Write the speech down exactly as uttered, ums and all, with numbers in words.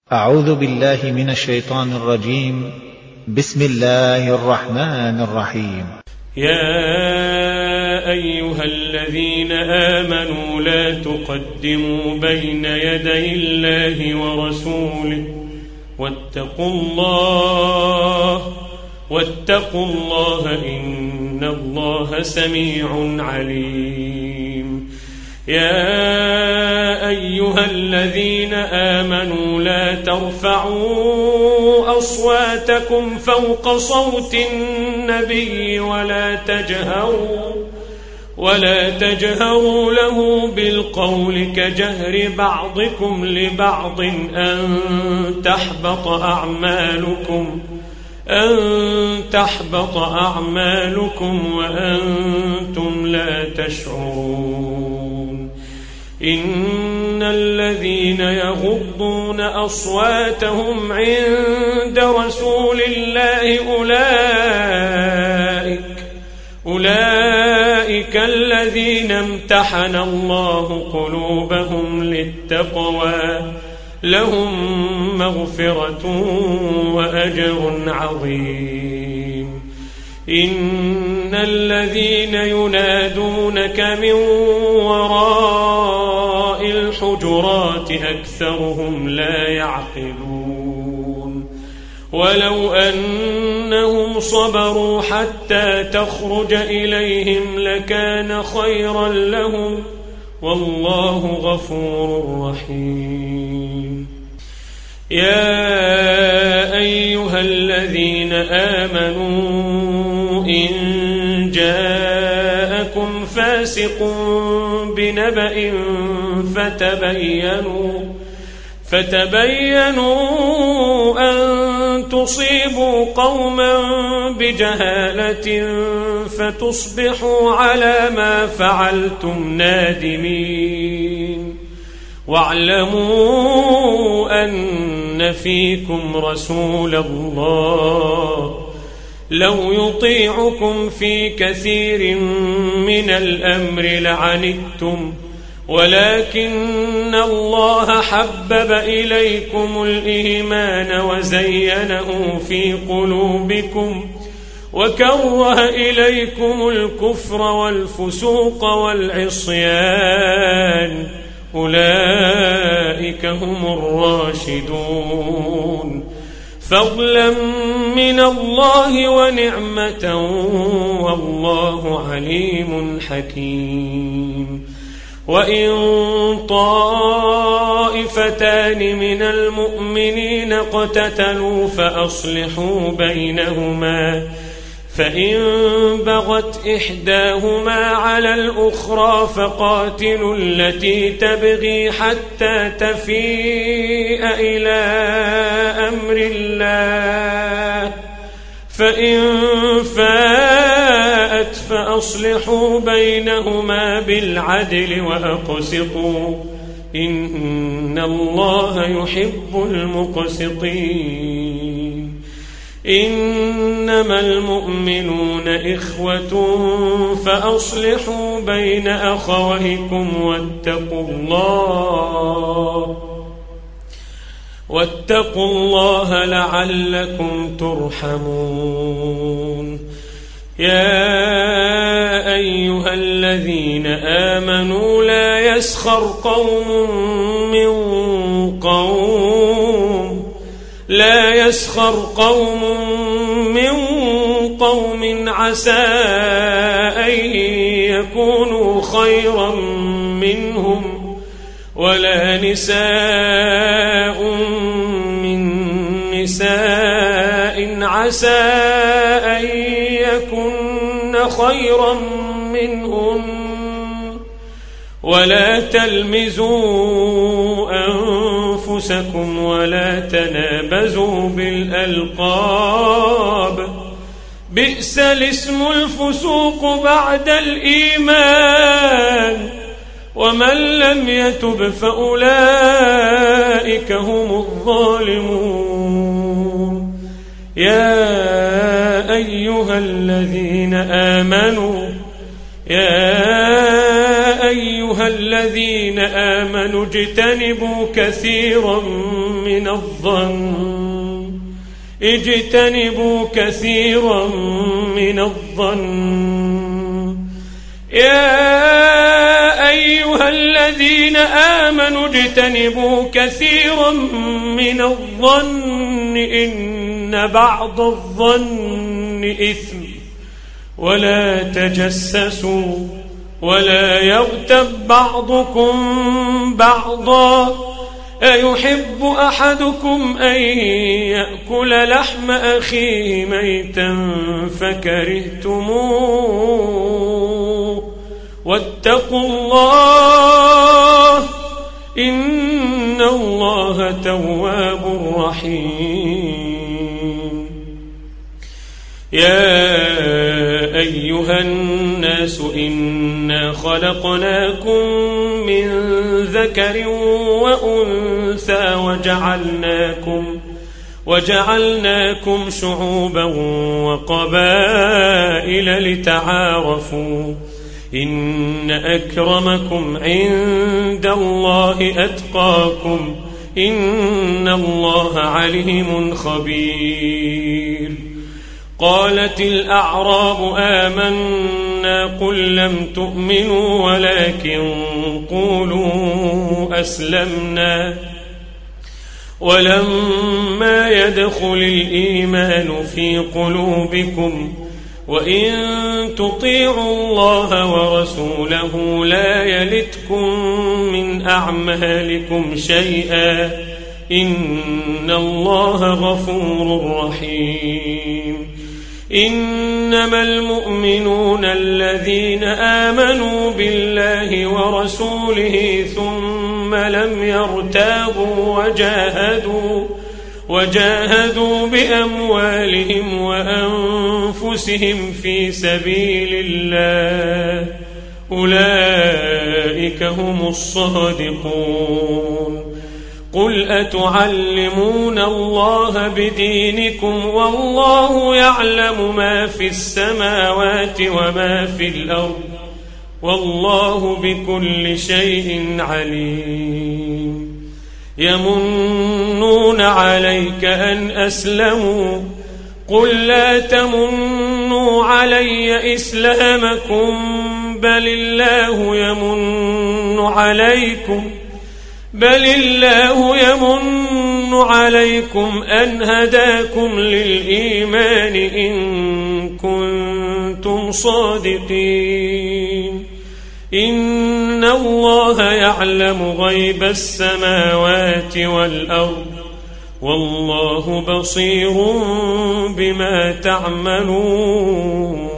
أعوذ بالله من الشيطان الرجيم. بسم الله الرحمن الرحيم. يا أيها الذين آمنوا لا تقدموا بين يدي الله ورسوله واتقوا الله واتقوا الله إن الله سميع عليم. يا أيها الذين آمنوا لا ترفعوا أصواتكم فوق صوت النبي ولا تجهروا ولا تجهروا له بالقول كجهر بعضكم لبعض أن تحبط أعمالكم أن تحبط أعمالكم وأنتم لا تشعرون. إن الذين يغضون أصواتهم عند رسول الله أولئك أولئك الذين امتحن الله قلوبهم للتقوى لهم مغفرة وأجر عظيم. إن الذين ينادونك من وراء الحجرات أكثرهم لا يعقلون. ولو أنهم صبروا حتى تخرج إليهم لكان خيرا لهم والله غفور رحيم. يا أيها الذين آمنوا إن جاءكم فاسق بنبأ فتبينوا فتبينوا أن تصيبوا قوما بجهالة فتصبحوا على ما فعلتم نادمين. واعلموا أن فيكم رسول الله لو يطيعكم في كثير من الأمر لعنتم ولكن الله حبب إليكم الإيمان وزينه في قلوبكم وكره إليكم الكفر والفسوق والعصيان أولئك هم الراشدون فضلا من الله ونعمة والله عليم حكيم. وإن طائفتان من المؤمنين اقتتلوا فأصلحوا بينهما فإن بغت إحداهما على الأخرى فقاتلوا التي تبغي حتى تفيء إلى أمر الله فإن فاءت فأصلحوا بينهما بالعدل وأقسطوا إن الله يحب المقسطين. إنما المؤمنون إخوة فأصلحوا بين أخويكم واتقوا الله واتقوا الله لعلكم ترحمون. يا أيها الذين آمنوا لا يسخر قوم من قوم لا يسخر قوم من قوم عسى أن يكونوا خيرا منهم ولا نساء من نساء عسى أن يكن خيرا منهن ولا تلمزوا أنفسكم ولا تنابزوا بالألقاب بئس الاسم الفسوق بعد الإيمان ومن لم يتب فأولئك هم الظالمون. يا أيها الذين آمنوا يا أيها الذين آمنوا اجتنبوا كثيرا من الظن اجتنبوا كثيرا من الظن يا أيها الذين آمنوا اجتنبوا كثيرا من الظن إن بعض الظن إثم ولا تجسسوا ولا يغتب بعضكم بعضا أيحب أحدكم أن يأكل لحم أخيه ميتا فكرهتموه واتقوا الله إن الله تواب رحيم. يا أيها الناس إنا خلقناكم من ذكر وأنثى وجعلناكم وجعلناكم شعوبا وقبائل لتعارفوا إن أكرمكم عند الله أتقاكم إن الله عليم خبير. قالت الأعراب آمنا قل لم تؤمنوا ولكن قولوا أسلمنا ولما يدخل الإيمان في قلوبكم وإن تطيعوا الله ورسوله لا يلتكم من أعمالكم شيئا إن الله غفور رحيم. إنما المؤمنون الذين آمنوا بالله ورسوله ثم لم يرتابوا وجاهدوا وجاهدوا بأموالهم وأنفسهم في سبيل الله أولئك هم الصادقون. قل أتعلمون الله بدينكم والله يعلم ما في السماوات وما في الأرض والله بكل شيء عليم. يمنون عليك أن أسلموا قل لا تمنوا علي إسلامكم بل الله يمن عليكم بل الله يمن عليكم أن هداكم للإيمان إن كنتم صادقين. إن الله يعلم غيب السماوات والأرض والله بصير بما تعملون.